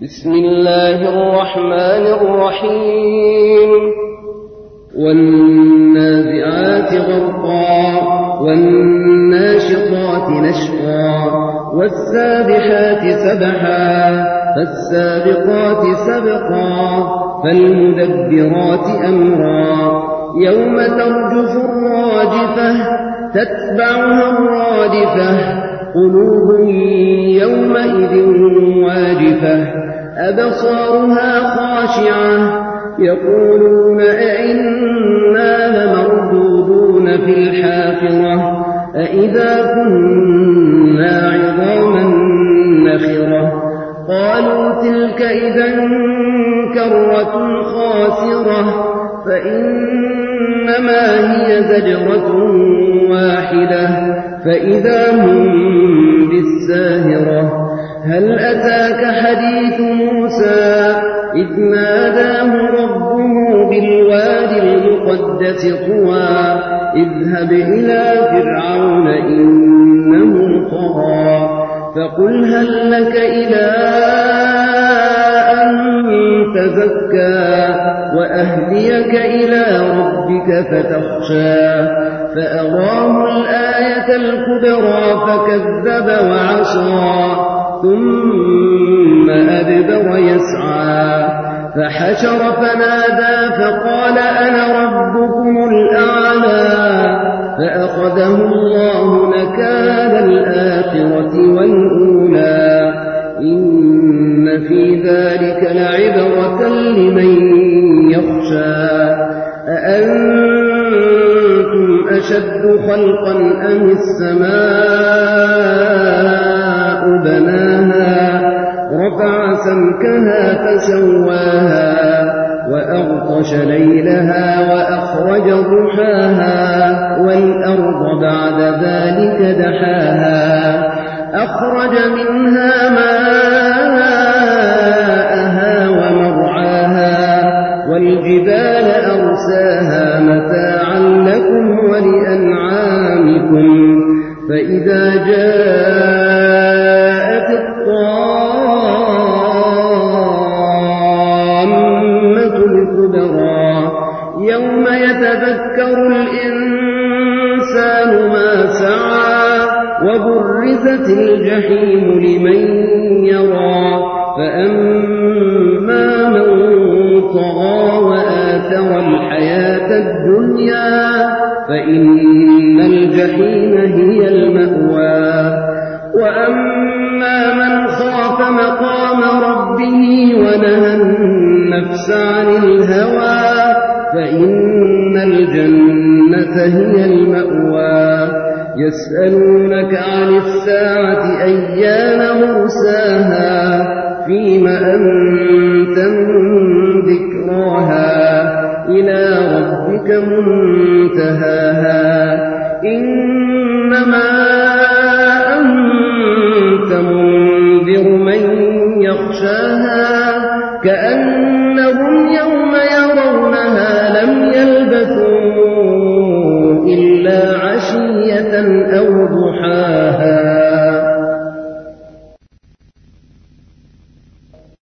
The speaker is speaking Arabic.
بسم الله الرحمن الرحيم والنازعات غرقا والناشطات نشطا والسابحات سبحا فالسابقات سبقا فالمدبرات أمرا يوم ترجف الراجفة تتبعها الرادفة قلوب يومئذ واجفة أبصارها خاشعة يقولون أئنا لمردودون في الحافرة أئذا كنا عظاما نخرة قالوا تلك إذا كرة خاسرة فإنما هي زجرة واحدة فإذا هم بالساهرة هل أتاك حديث موسى إذ ناداه ربه بالوادي المقدس طوى اذهب إلى فرعون إنه طغى فقل هل لك إلى أن تزكى وأهديك إلى ربك فتخشى فأراه الآية الكبرى فكذب وعصى ثم أدبر يسعى فحشر فنادى فقال أنا ربكم الأعلى فأخذه الله نكال الآخرة والأولى إن في ذلك لعبرة لمن يخشى أأنتم أشد خلقا أم السماء بناها رفع سمكها فسواها وأغطش ليلها وأخرج ضحاها والأرض بعد ذلك دحاها أخرج منها ماءها ومرعاها والجبال أرساها متاعا لكم ولأنعامكم فإذا جاءت الطامة الكبرى يوم يتذكر الإنسان ما سعى وبرزت الجحيم لمن يرى فأما من طغى وآثر الحياة الدنيا فإن الجحيم هي المأوى وأما من خاف مقام ربه ونهى النفس عن الهوى فإن الجنة هي المأوى يسألونك عن الساعة أيان مرساها فيم أنت من ذكراها إلى ربك منتهاها إنما أنت منذر من يخشاها